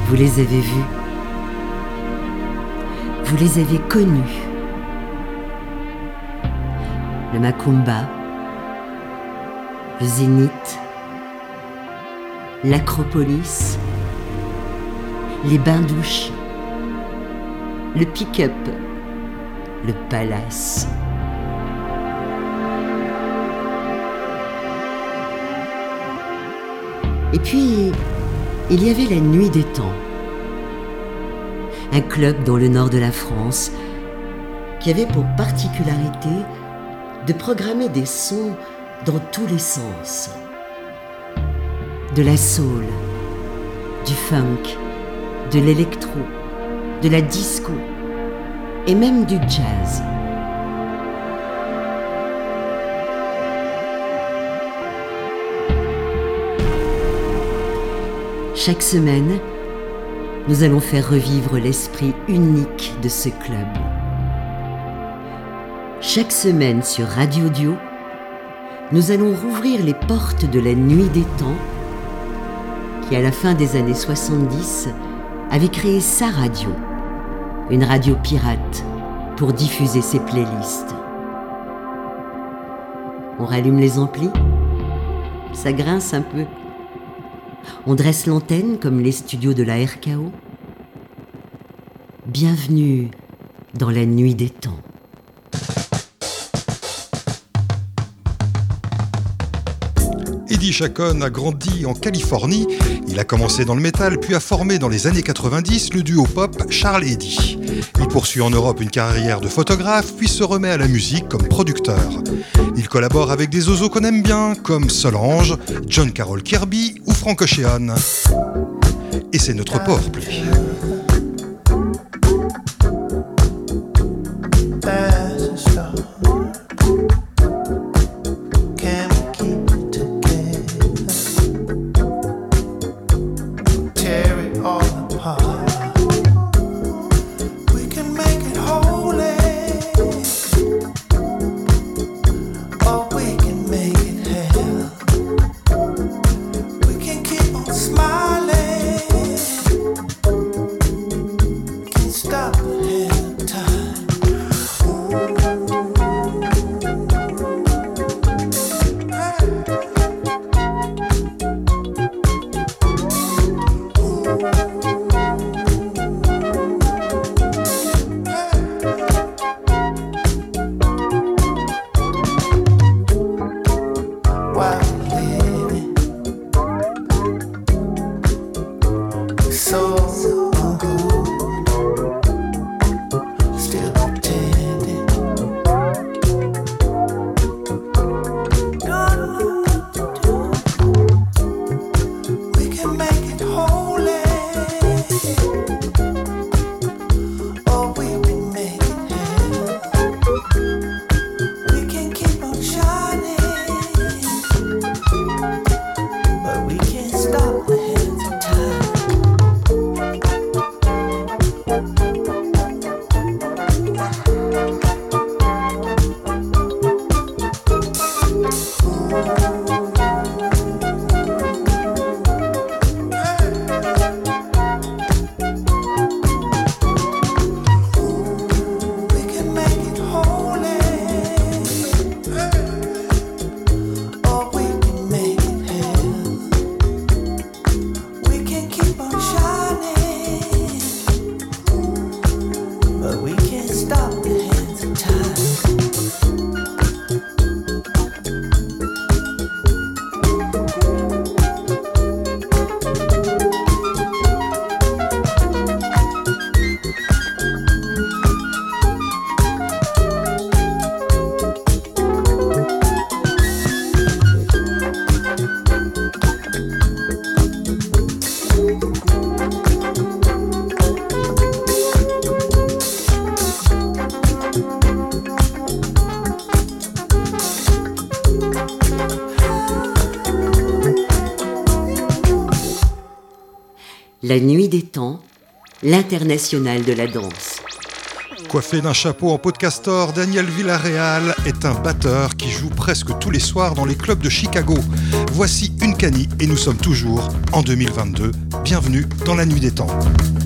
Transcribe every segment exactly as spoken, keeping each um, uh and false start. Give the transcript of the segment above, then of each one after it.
Vous les avez vus. Vous les avez connus. Le Macumba, le Zénith, l'Acropolis, les bains-douches, le pick-up, le palace. Et puis, il y avait la Nuit des Temps, un club dans le nord de la France qui avait pour particularité de programmer des sons dans tous les sens. De la soul, du funk, de l'électro, de la disco et même du jazz. Chaque semaine, nous allons faire revivre l'esprit unique de ce club. Chaque semaine sur Radio Dio, nous allons rouvrir les portes de la Nuit des Temps qui, à la fin des années soixante-dix, avait créé sa radio, une radio pirate pour diffuser ses playlists. On rallume les amplis, ça grince un peu. On dresse l'antenne comme les studios de la R K O. Bienvenue dans la Nuit des Temps. Eddie Chacon a grandi en Californie. Il a commencé dans le métal, puis a formé dans les années quatre-vingt-dix le duo pop Charles et Eddie. Il poursuit en Europe une carrière de photographe, puis se remet à la musique comme producteur. Il collabore avec des oiseaux qu'on aime bien, comme Solange, John Carroll Kirby ou Frank Ocean. Et c'est notre powerplay. La Nuit des Temps, l'international de la danse. Coiffé d'un chapeau en peau de castor, Daniel Villarreal est un batteur qui joue presque tous les soirs dans les clubs de Chicago. Voici Unkani et nous sommes toujours en deux mille vingt-deux bienvenue dans la nuit des temps.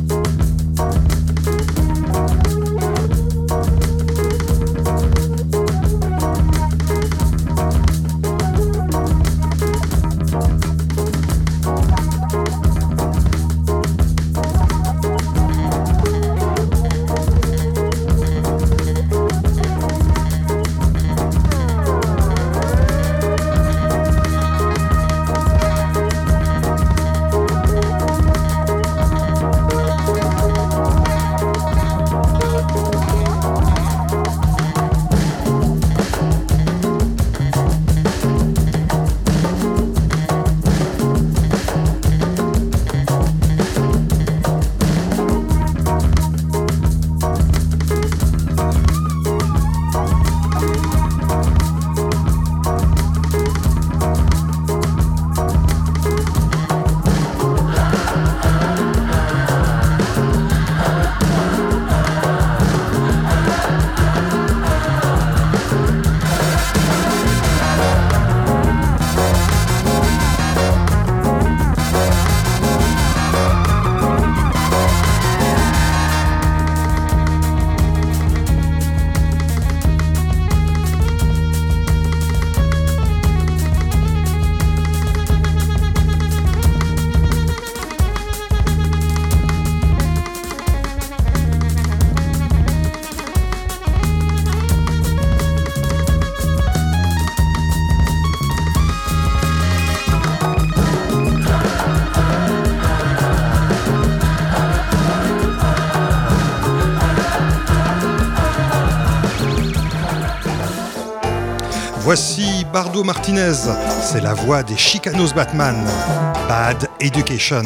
Voici Bardo Martinez, c'est la voix des Chicanos Batman, Bad Education.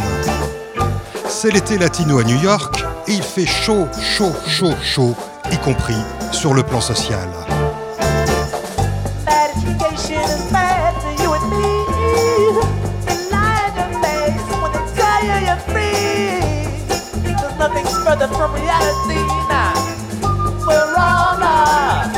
C'est l'été latino à New York et il fait chaud, chaud, chaud, chaud, y compris sur le plan social. Bad education is bad for you and me. They lie in your face when they tell you you're free. There's nothing further from reality now. We're all lost.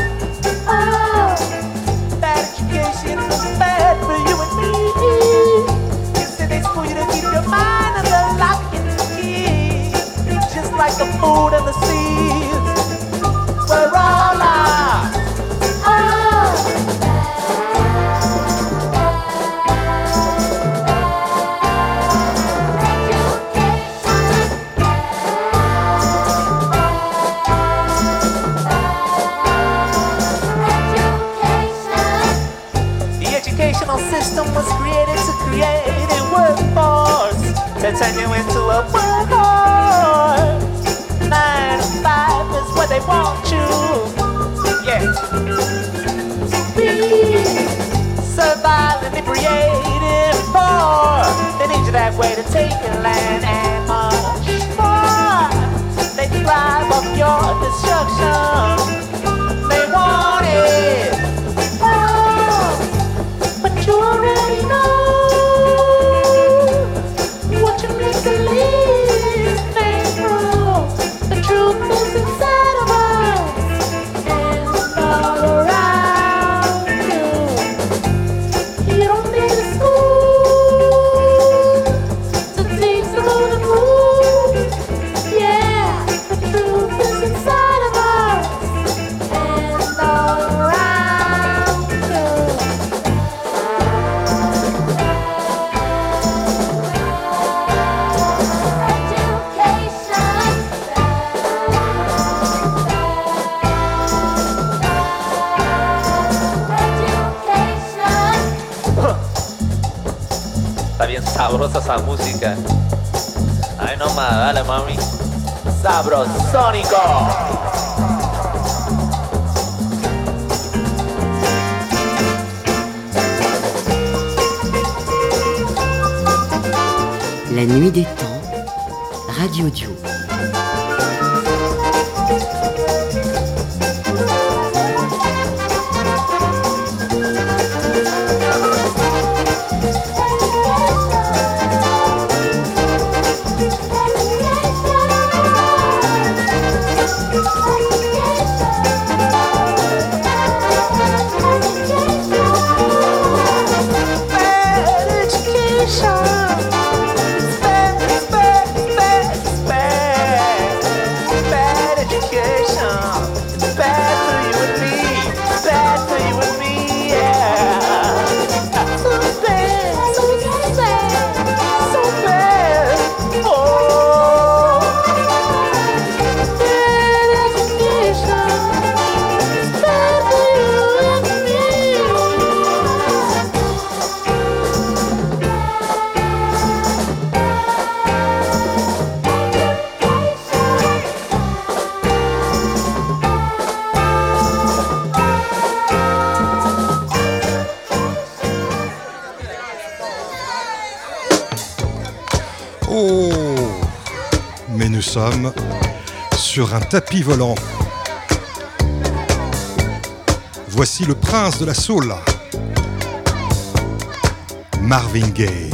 Education is bad for you and me. You say they school you to keep your mind under lock and key. Just like the food and the seeds. We're all lost. System was created to create a workforce to turn you into a workhorse. Nine to five is what they want you. Yeah. Be survive and be creative for. They need you that way to take your land and much more. They thrive off your destruction. They want it. You already know what you make believe ain't true. The truth is inside of us and all around you. You don't need a school to teach the golden rule. Yeah, the truth is inside of us and all around. Está bien sabrosa esa música. Ay, no más, dale, mami. Sabrosónico. La nuit des temps, Radio Dio. Bad education, it's bad, it's sommes sur un tapis volant. Voici le prince de la soul, Marvin Gaye.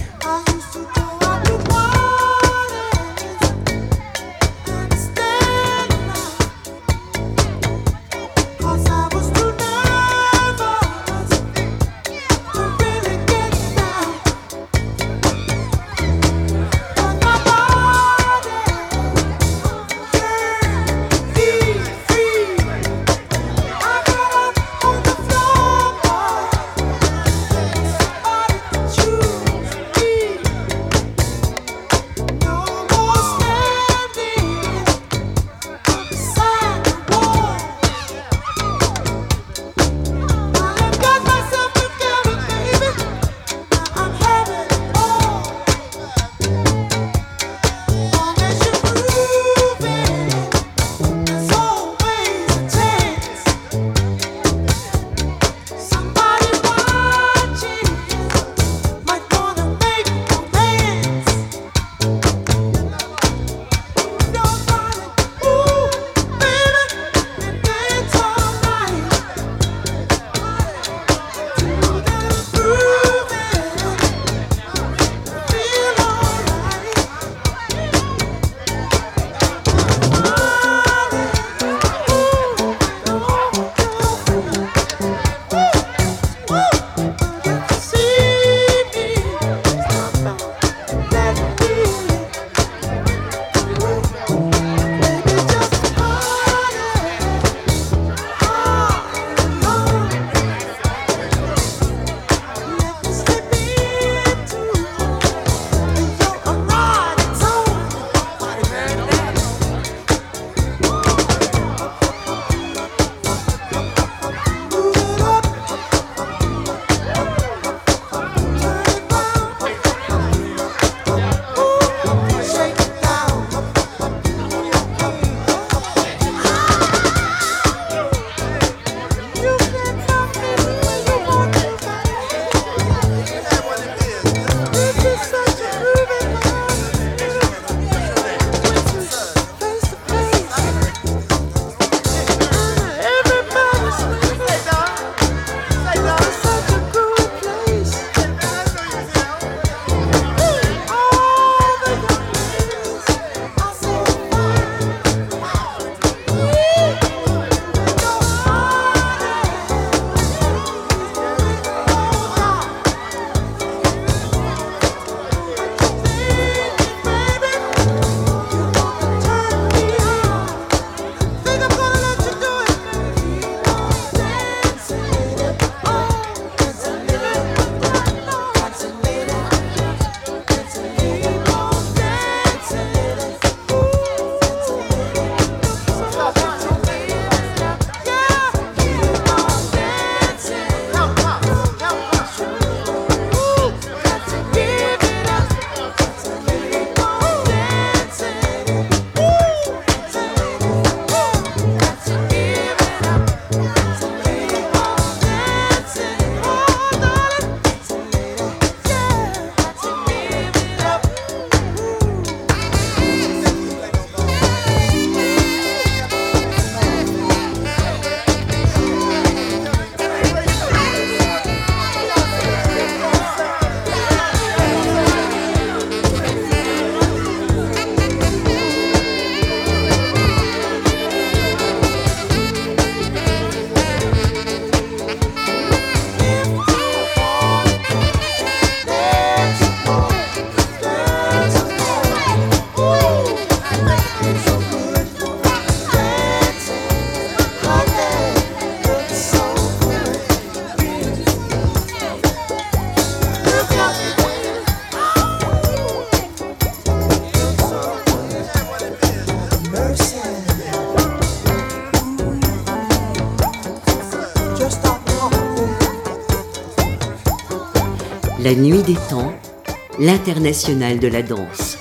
La nuit des temps, l'international de la danse.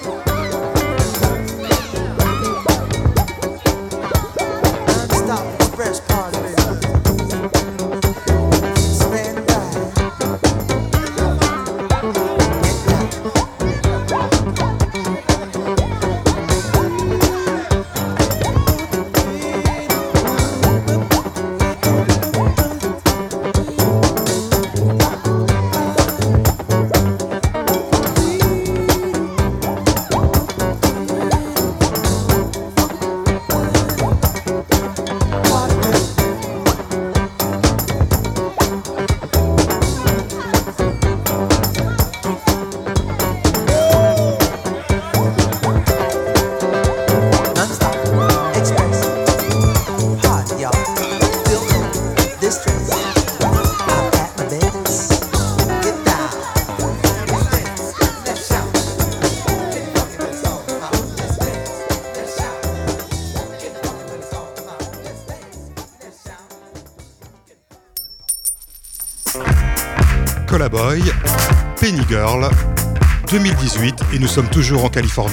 Nicolas Boy, Penny Girl, deux mille dix-huit, et nous sommes toujours en Californie.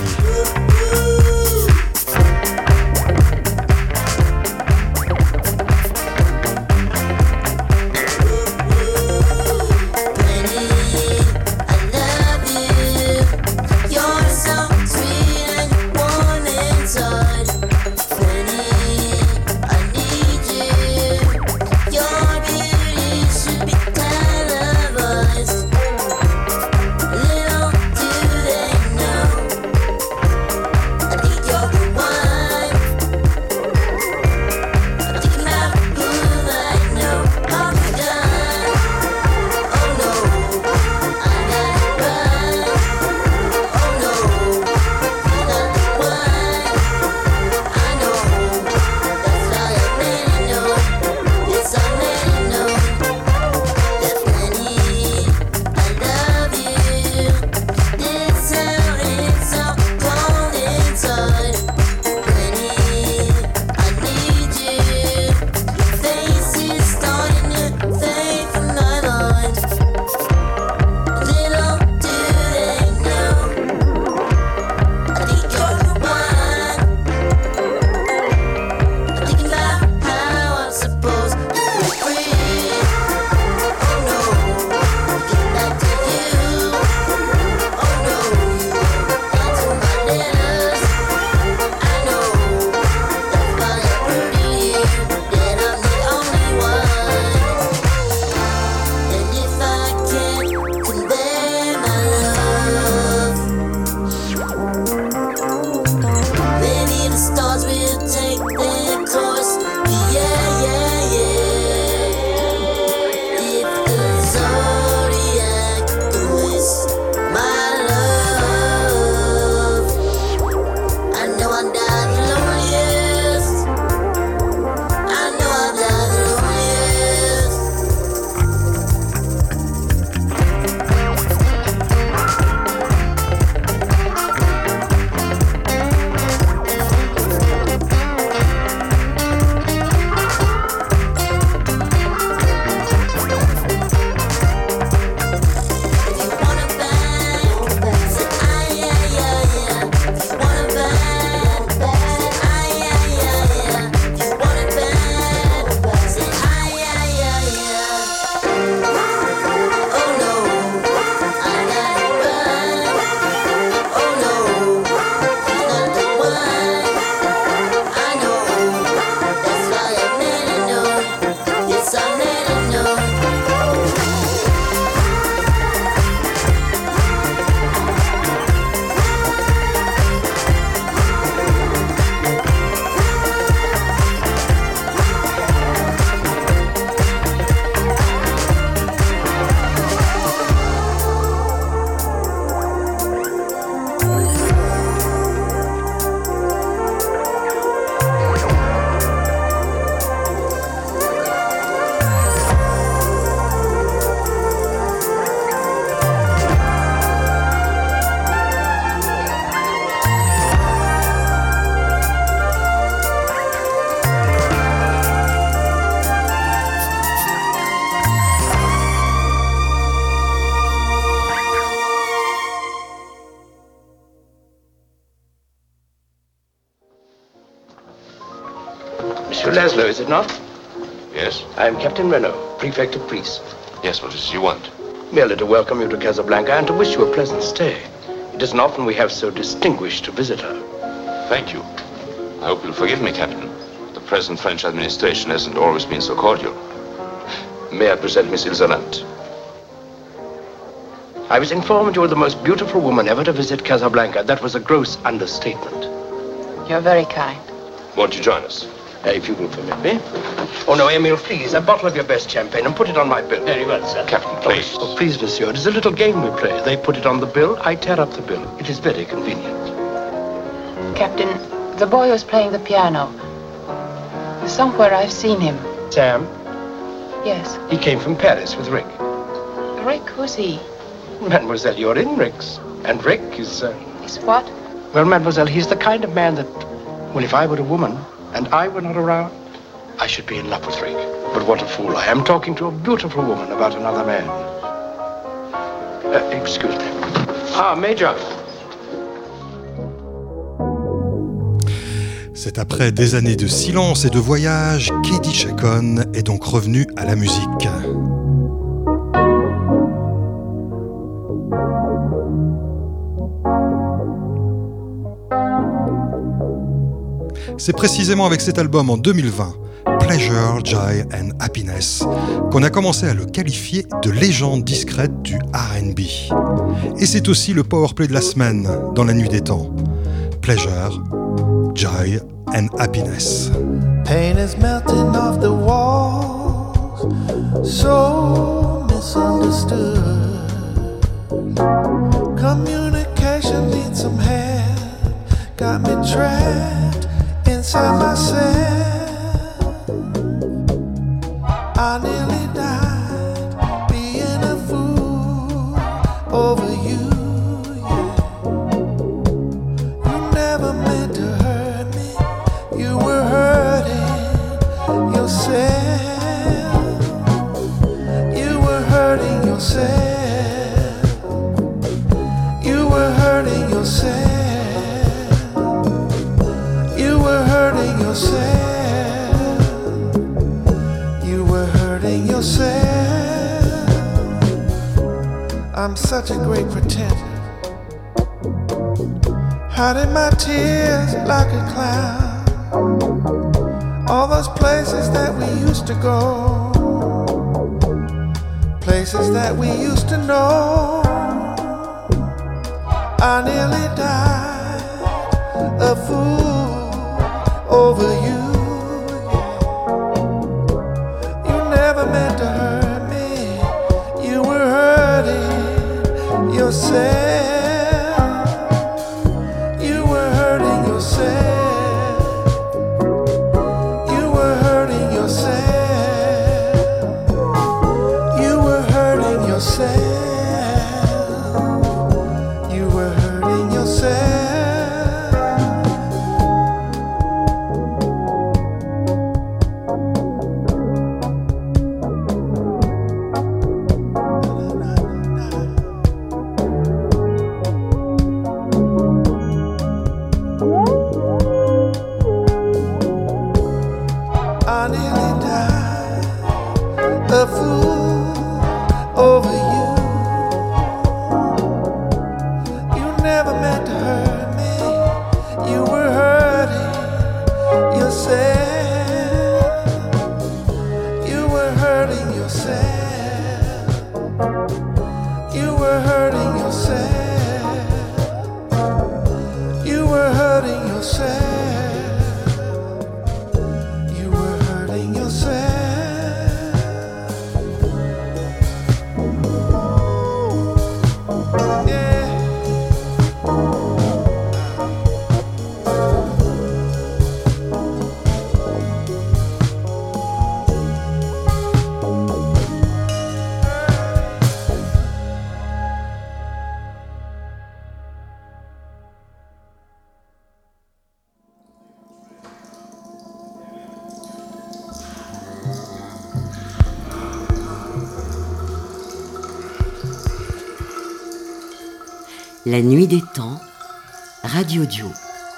Monsieur Laszlo, is it not? Yes? I am Captain Renault, Prefect of Police. Yes, what is it you want? Merely to welcome you to Casablanca and to wish you a pleasant stay. It isn't often we have so distinguished a visitor. Thank you. I hope you'll forgive me, Captain. The present French administration hasn't always been so cordial. May I present Miss Ilzerant? I was informed you were the most beautiful woman ever to visit Casablanca. That was a gross understatement. You're very kind. Won't you join us? Uh, if you will permit me. Oh, no, Emile, please, a bottle of your best champagne and put it on my bill. Very well, sir. Captain, please. Oh, oh, please, monsieur, it is a little game we play. They put it on the bill, I tear up the bill. It is very convenient. Captain, the boy who's playing the piano. Somewhere I've seen him. Sam? Yes. He came from Paris with Rick. Rick, who's he? Mademoiselle, you're in Rick's. And Rick is... Uh... Is what? Well, Mademoiselle, he's the kind of man that... Well, if I were a woman and I were not around, I should be in love with Rick. But what a fool I am, talking to a beautiful woman about another man. Uh, excuse me. Ah, Major. C'est après des années de silence et de voyage qu'Eddie Chacon est donc revenu à la musique. C'est précisément avec cet album en deux mille vingt, Pleasure, Joy and Happiness, qu'on a commencé à le qualifier de légende discrète du R and B. Et c'est aussi le powerplay de la semaine dans la nuit des temps. Pleasure, Joy and Happiness. Pain is melting off the walls, so misunderstood. Communication needs some help, got me trapped inside myself. I nearly died being a fool over you, yeah. You never meant to hurt me, you were hurting yourself. You were hurting yourself. You were hurting yourself. You were hurting yourself. Yourself. I'm such a great pretender, hiding my tears like a clown. All those places that we used to go, places that we used to know. I nearly died a fool over you. Meant to hurt me, you were hurting yourself. You were hurting yourself. You were hurting yourself. You were hurting yourself. You were hurting yourself. La nuit des temps, Radio Duo.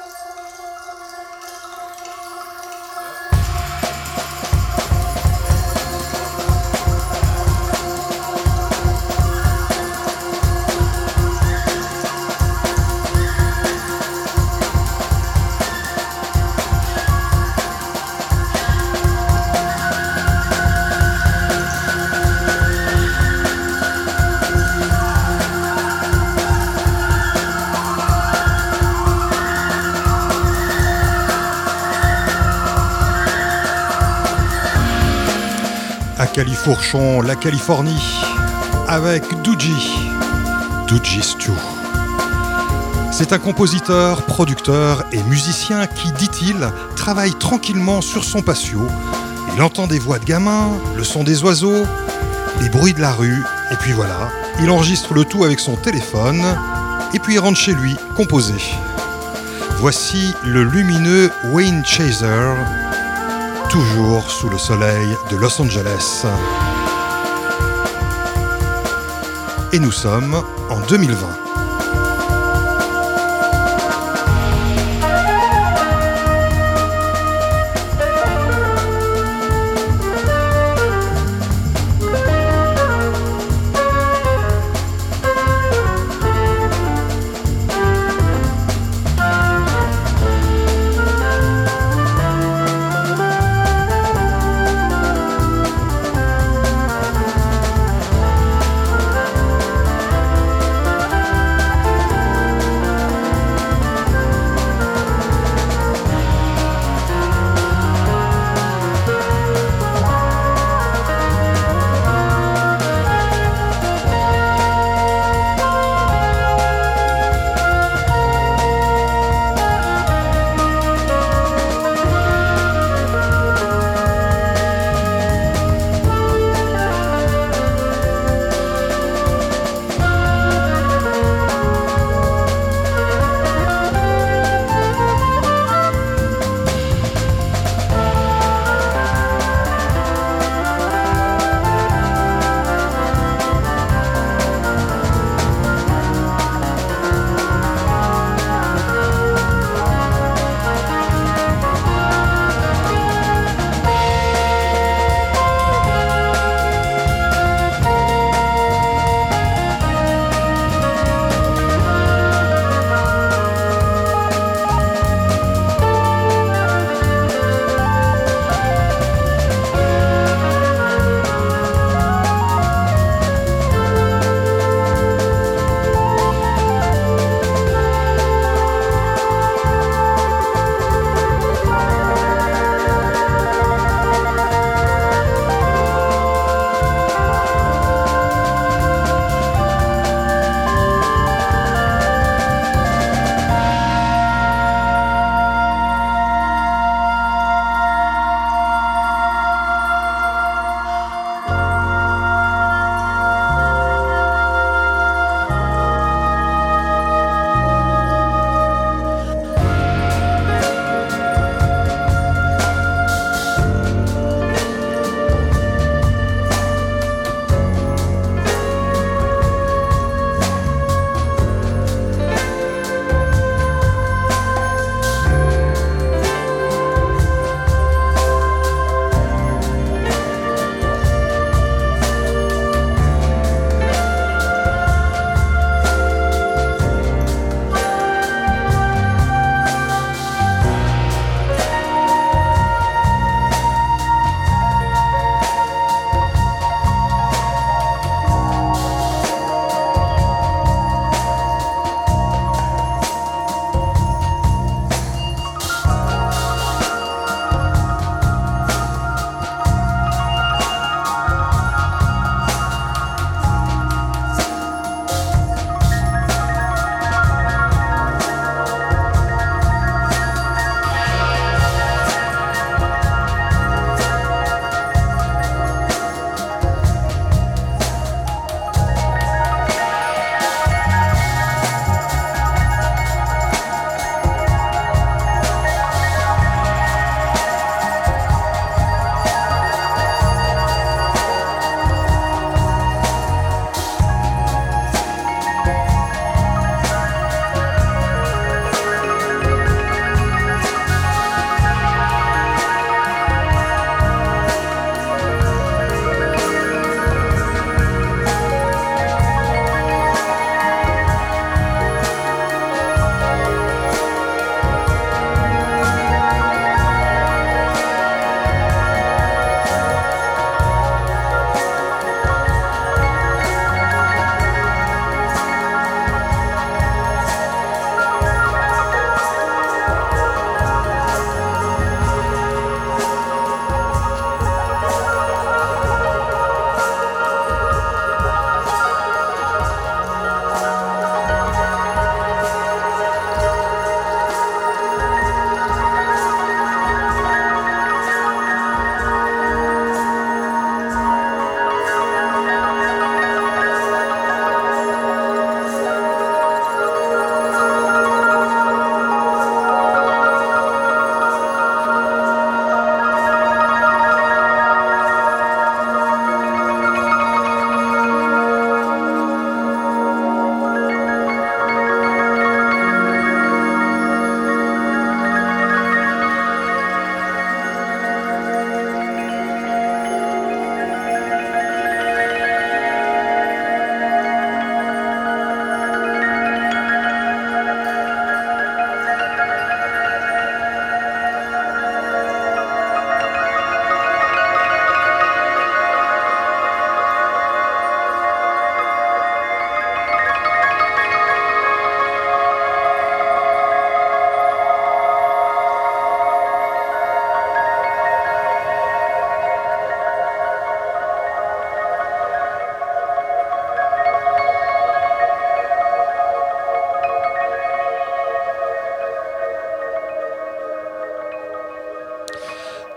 Califourchon, la Californie, avec Doogie, Doogie Stew. C'est un compositeur, producteur et musicien qui, dit-il, travaille tranquillement sur son patio. Il entend des voix de gamins, le son des oiseaux, les bruits de la rue, et puis voilà, il enregistre le tout avec son téléphone, et puis il rentre chez lui, composer. Voici le lumineux Wayne Chaser, toujours sous le soleil de Los Angeles. et nous sommes en deux mille vingt.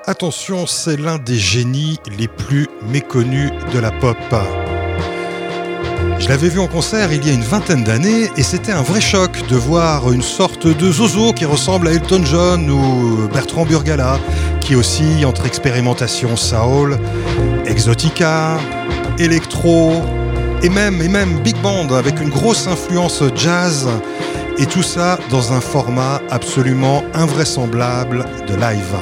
Attention, c'est l'un des génies les plus méconnus de la pop. Je l'avais vu en concert il y a une vingtaine d'années et c'était un vrai choc de voir une sorte de zozo qui ressemble à Elton John ou Bertrand Burgala, qui oscille entre expérimentation soul, exotica, électro et même, et même big band avec une grosse influence jazz, et tout ça dans un format absolument invraisemblable de live.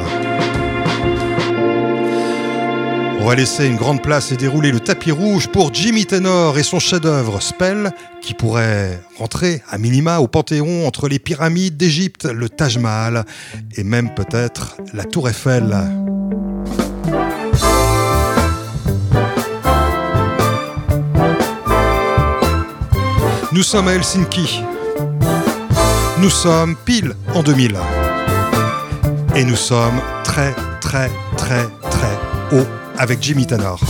On va laisser une grande place et dérouler le tapis rouge pour Jimmy Tenor et son chef-d'œuvre Spell, qui pourrait rentrer à minima au panthéon entre les pyramides d'Égypte, le Taj Mahal et même peut-être la Tour Eiffel. Nous sommes à Helsinki. Nous sommes pile en deux mille. Et nous sommes très très très très haut avec Jimmy Tenor.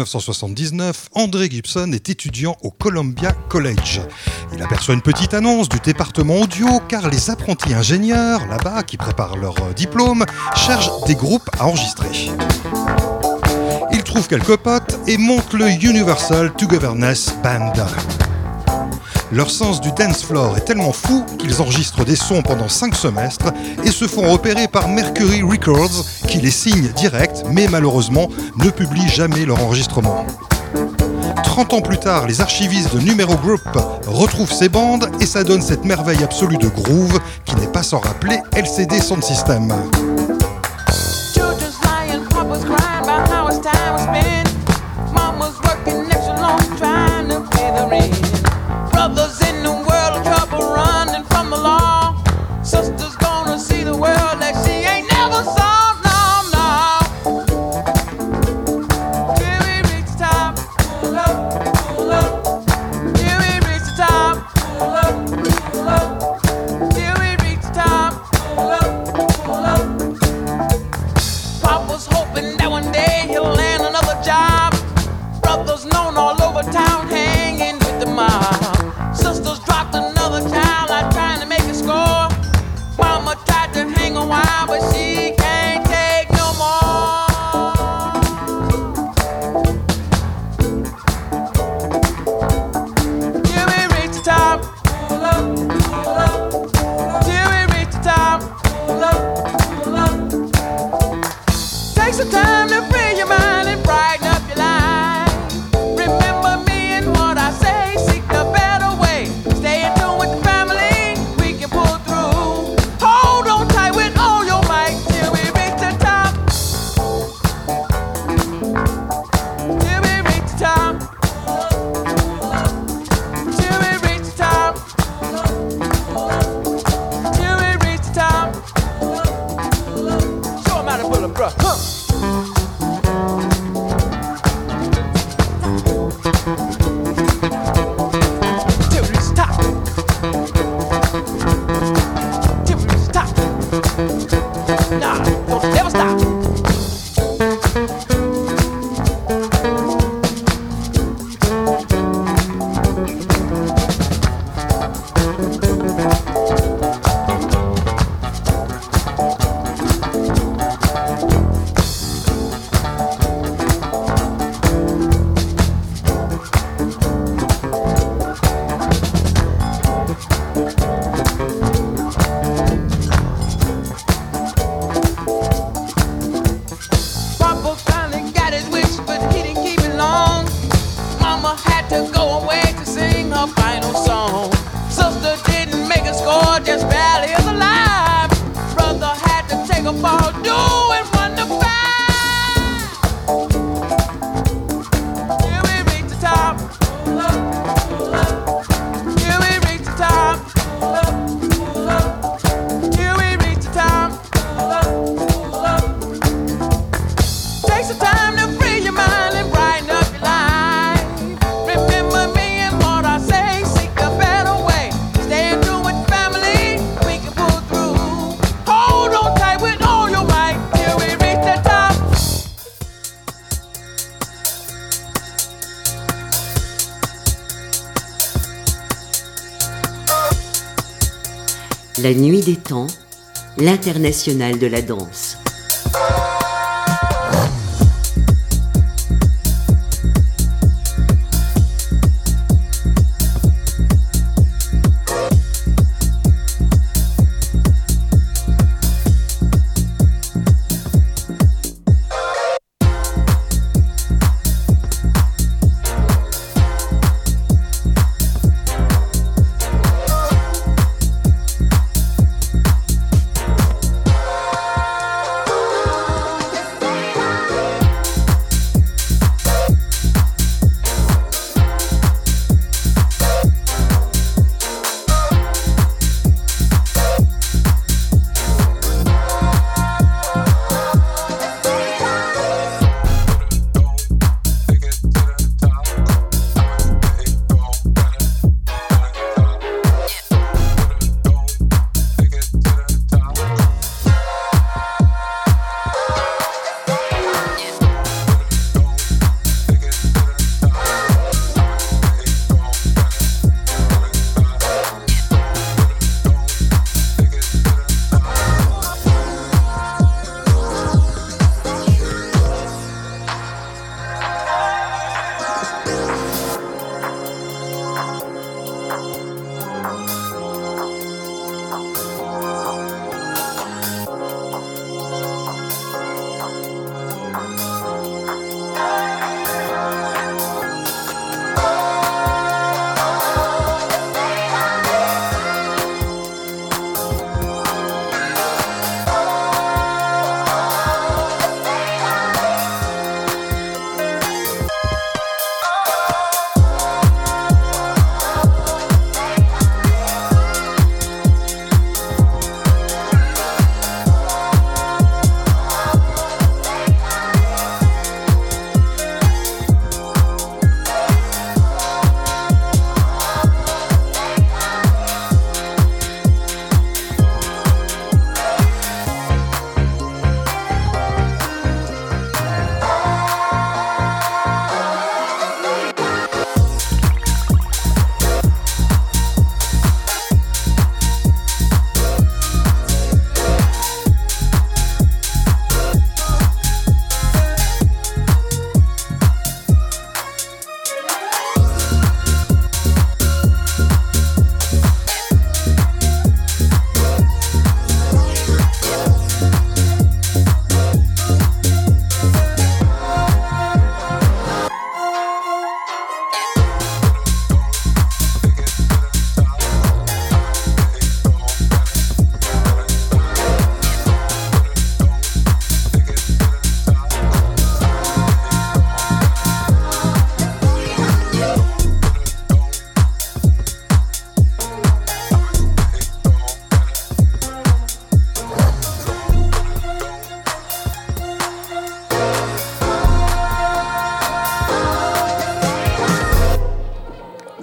dix-neuf cent soixante-dix-neuf, André Gibson est étudiant au Columbia College. Il aperçoit une petite annonce du département audio car les apprentis ingénieurs, là-bas, qui préparent leur diplôme, cherchent des groupes à enregistrer. Il trouve quelques potes et monte le Universal Togetherness Band. Leur sens du dance floor est tellement fou qu'ils enregistrent des sons pendant cinq semestres et se font repérer par Mercury Records qui les signe direct mais malheureusement ne publie jamais leur enregistrement. trente ans plus tard, les archivistes de Numero Group retrouvent ces bandes et ça donne cette merveille absolue de groove qui n'est pas sans rappeler L C D Sound System. Brothers in the world of trouble running from the law. Sisters gonna see the world that she ain't never saw, no, no. Till we reach the top, pull up, pull up. Till we reach the top, pull up, pull up. Till we reach the top, pull up, pull up. Papa's hoping that one day he'll land another job. Brothers known all over town hanging with the mob. Sisters dropped another child, not trying to make a score. Mama tried to hang a while, but she can't take no more. Till we reach the top, pull up, pull up. Till we reach the top, pull up, pull up. Take some time to free your mind and brighten up your life. Remember me and what I say, seek the better way. Stay in tune with the family, we can pull through. Hold on tight with all your might till we reach the top. Till we reach the top. Till we reach the top. Till we reach the top. Show 'em how to pull a bruh, huh? Till we reach the top. Till we reach the top. Nah, don't never stop. Papa finally got his wish, but he didn't keep it long. Mama had to go away to sing her final song. Sister didn't make a score, just barely is alive. Brother had to take a fall, do and run the fight. Till we reach the top, pull up, pull up. Till we reach the top, pull up, pull up. Till we reach the top, pull up, pull up. Take some time to free your mind and brighten up your life. Remember me and what I say, seek a better way. Stay in tune with the family, we can pull through. Hold on tight with all your might till we reach the top. La nuit des temps, l'international de la danse.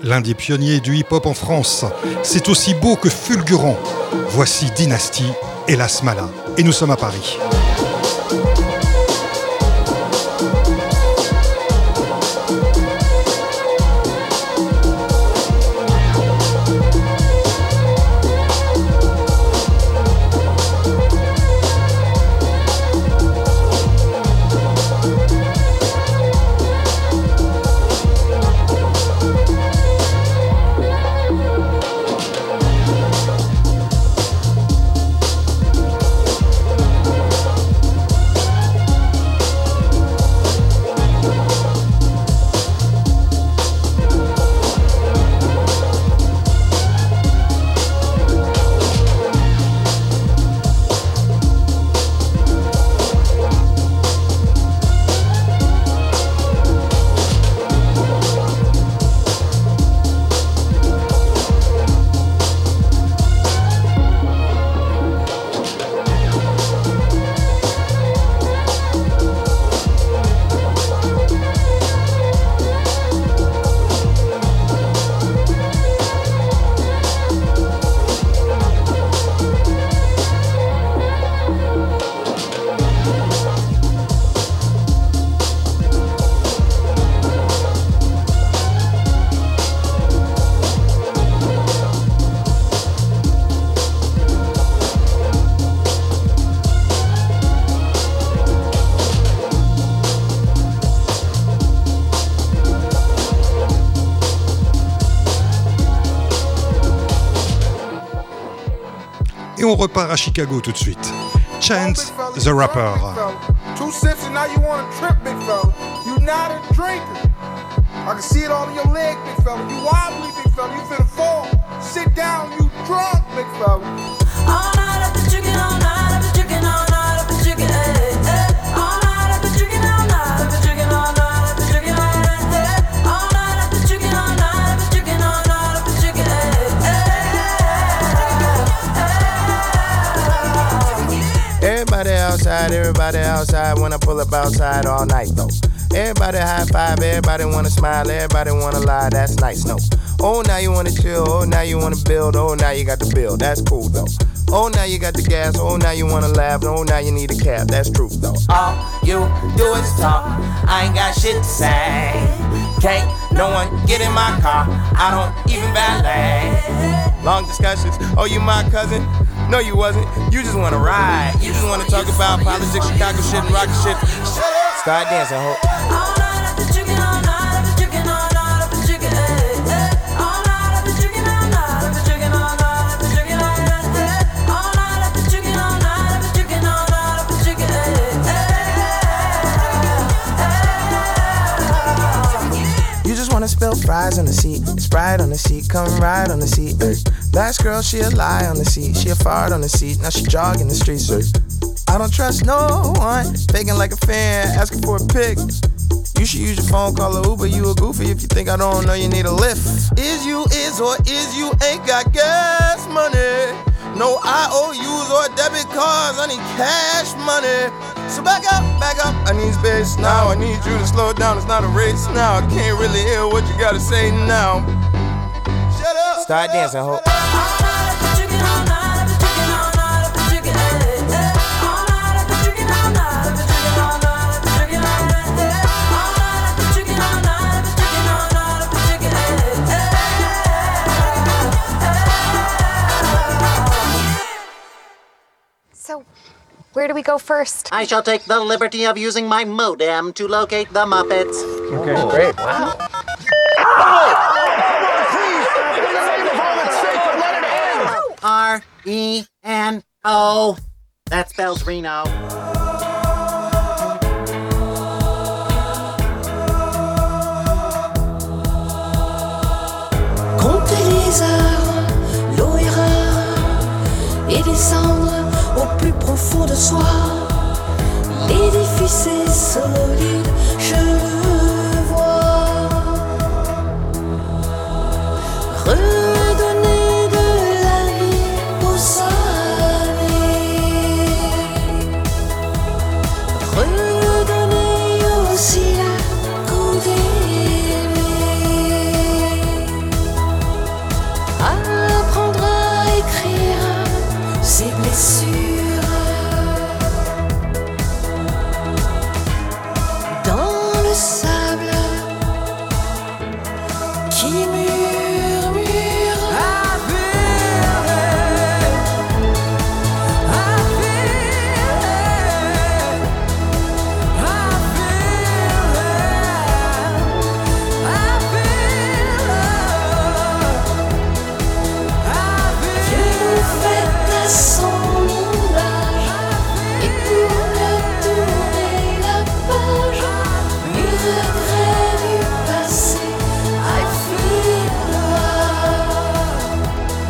l'un des pionniers du hip-hop en France. C'est aussi beau que fulgurant. Voici Dynasty et La Smala. Et nous sommes à Paris. Et on repart à Chicago tout de suite. Chance the Rapper. Two sips and now you want to trip, big fella. You not a drinker. I can see it all in your leg, big fella. You wobbly, big fella. You finna fall. Sit down, you drunk, big fella. All night I've been drinking, all night I've been drinking, all night I've been drinking, eh, eh. All night I've been drinking, all night I've been drinking, all night I've been drinking, eh, eh. All night I've been drinking, all night I've been drinking, all night I've been drinking, eh, eh. Everybody outside, everybody outside. When I pull up outside all night though. Everybody high five, everybody wanna smile, everybody wanna lie, that's nice, no. Oh, now you wanna chill, oh, now you wanna build, oh, now you got the bill, that's cool though. Oh, now you got the gas, oh, now you wanna laugh, oh, now you need a cab, that's true though. All you do is talk, I ain't got shit to say. Can't no one get in my car, I don't even valet. Long discussions, oh, you my cousin? No, you wasn't, you just wanna ride. You just wanna talk about politics, Chicago shit, and rocket shit. Start dancing, ho. All night I've been drinking, all night I've been drinking, all night I've been drinking, eh, eh. All night I've been drinking, all night I've been drinking, all night I've been drinking, eh, eh. All night I've been drinking, all night I've been drinking, all night I've been drinking, eh, eh. You just wanna spill fries on the seat, Sprite on the seat, come ride on the seat, eh. Last girl, she a lie on the seat, she a fart on the seat, now she jogging the streets, eh. I don't trust no one, faking like a fan, asking for a pic. You should use your phone, call a Uber, you a goofy if you think I don't know you need a lift. Is you is or is you ain't got gas money. No I O Us or debit cards, I need cash money. So back up, back up, I need space now. I need you to slow it down, it's not a race now. I can't really hear what you gotta say now. Shut up. Start dancing, ho. So, where do we go first? I shall take the liberty of using my modem to locate the Muppets. Okay, oh, great. Wow. R E N O. That spells Reno. Compter les heures, l'eau erreur, et descendre au plus profond de soi. L'édifice est solide, je le vois. Redonner de la vie au salé. Redonner aussi la condamnée. qui murmure. I feel it. I feel it. I feel it. I feel it. Dieu nous fait à son image, et pour mieux tourner la page, nul regret du passé. I feel love.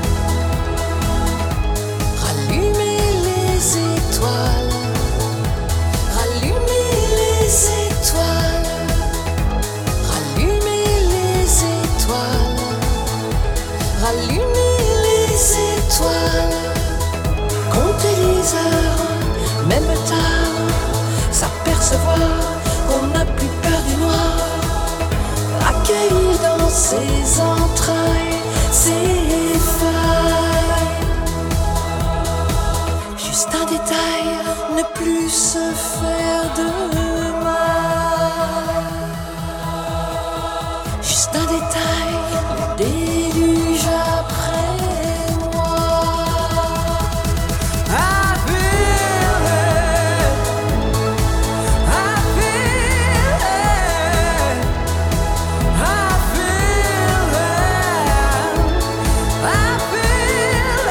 Rallumez les étoiles, rallumez les étoiles, rallumez les étoiles, rallumez les étoiles. Comptez les heures, même tard, s'apercevoir qu'on n'a plus peur du noir. Accueillir dans ses entrailles ses failles. Juste un détail, ne plus se faire de mal. Juste un détail, le déluge après moi. I feel it. I feel it. I feel it. I feel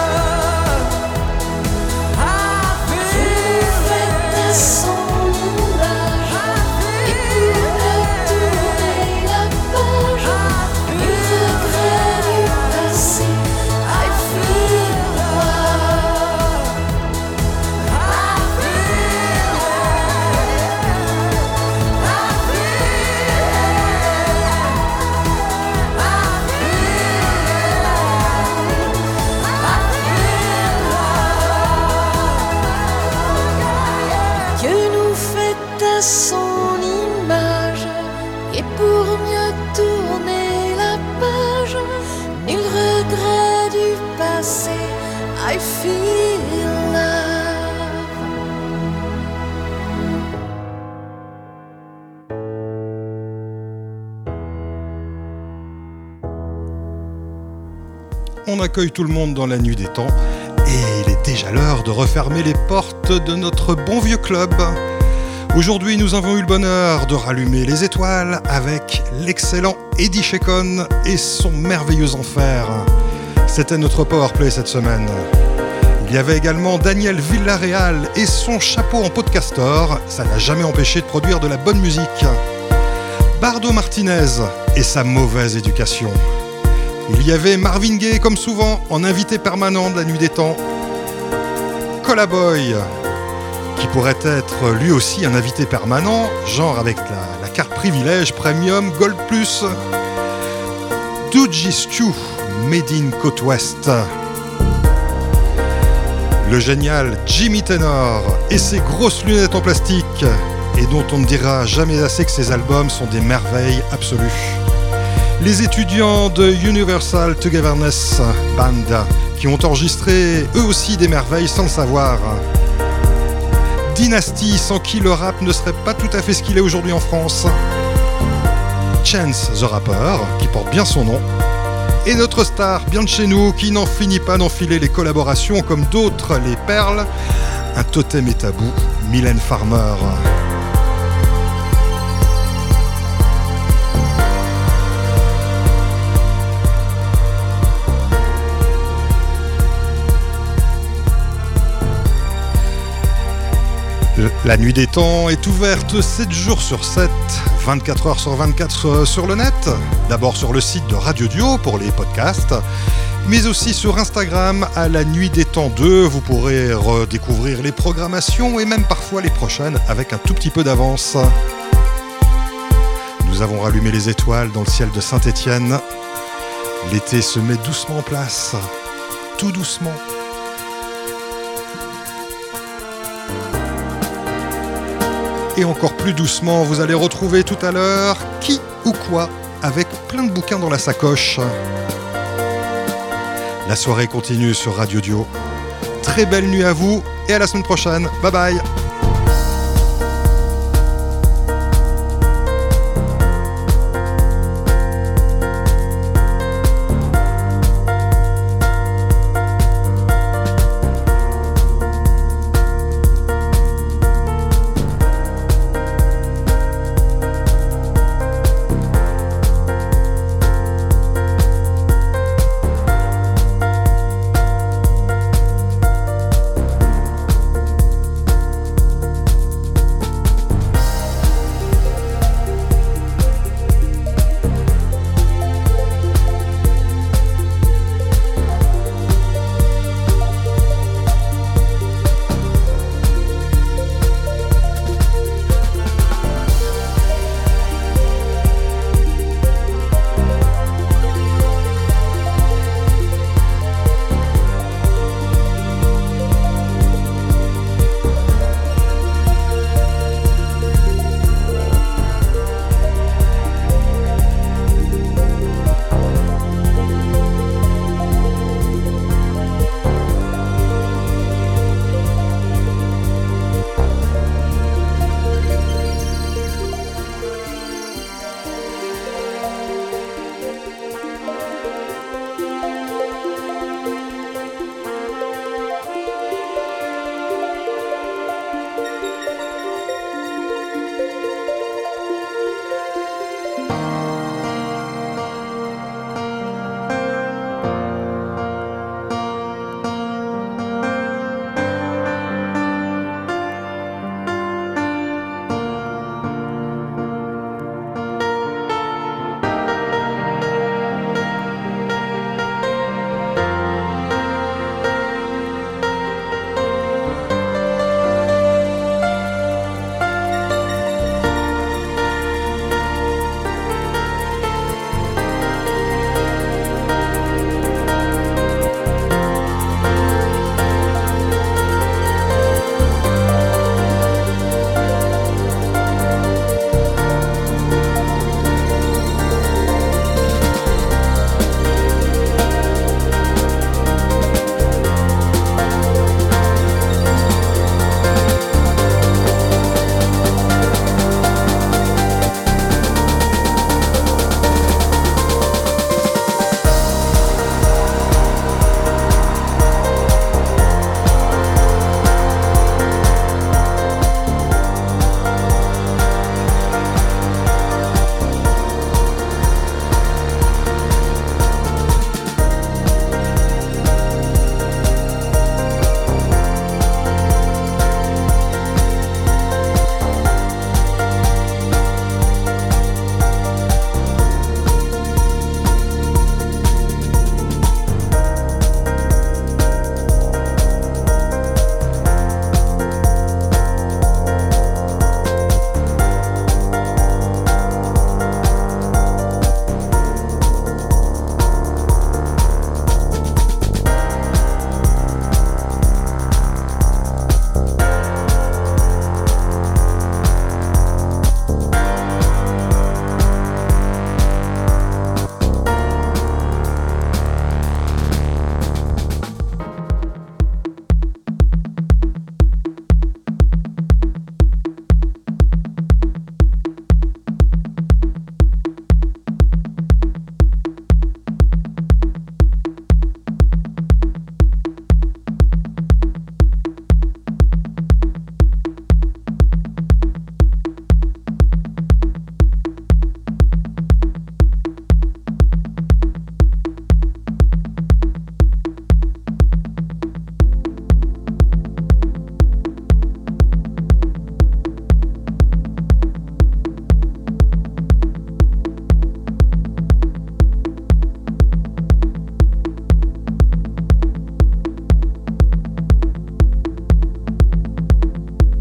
it. I Dieu nous fait à son image, et pour mieux tourner la page, nul regret du passé. I feel love. I feel Dieu nous fait à son image, et pour mieux tourner la page, nul regret du passé. I feel love. On accueille tout le monde dans la nuit des temps et il est déjà l'heure de refermer les portes de notre bon vieux club. Aujourd'hui, nous avons eu le bonheur de rallumer les étoiles avec l'excellent Eddie Chacon et son merveilleux enfer. C'était notre powerplay cette semaine. Il y avait également Daniel Villarreal et son chapeau en peau de castor. Ça n'a jamais empêché de produire de la bonne musique. Bardo Martinez et sa mauvaise éducation. Il y avait Marvin Gaye, comme souvent, en invité permanent de la nuit des temps. Colaboy, qui pourrait être lui aussi un invité permanent, genre avec la, la carte privilège Premium Gold Plus. Doogie Stew, Made in Côte Ouest. Le génial Jimmy Tenor et ses grosses lunettes en plastique, et dont on ne dira jamais assez que ses albums sont des merveilles absolues. Les étudiants de Universal Togetherness Band, qui ont enregistré eux aussi des merveilles sans le savoir. Dynasty, sans qui le rap ne serait pas tout à fait ce qu'il est aujourd'hui en France. Chance the Rapper, qui porte bien son nom. Et notre star, bien de chez nous, qui n'en finit pas d'enfiler les collaborations comme d'autres les perles. Un totem et tabou, Mylène Farmer. La nuit des temps est ouverte sept jours sur sept, vingt-quatre heures sur vingt-quatre sur le net. D'abord sur le site de Radio Duo pour les podcasts, mais aussi sur Instagram à la nuit des temps deux. Vous pourrez redécouvrir les programmations et même parfois les prochaines avec un tout petit peu d'avance. Nous avons rallumé les étoiles dans le ciel de Saint-Étienne. L'été se met doucement en place, tout doucement. Et encore plus doucement, vous allez retrouver tout à l'heure Qui ou Quoi avec plein de bouquins dans la sacoche. La soirée continue sur Radio Duo. Très belle nuit à vous et à la semaine prochaine. Bye bye.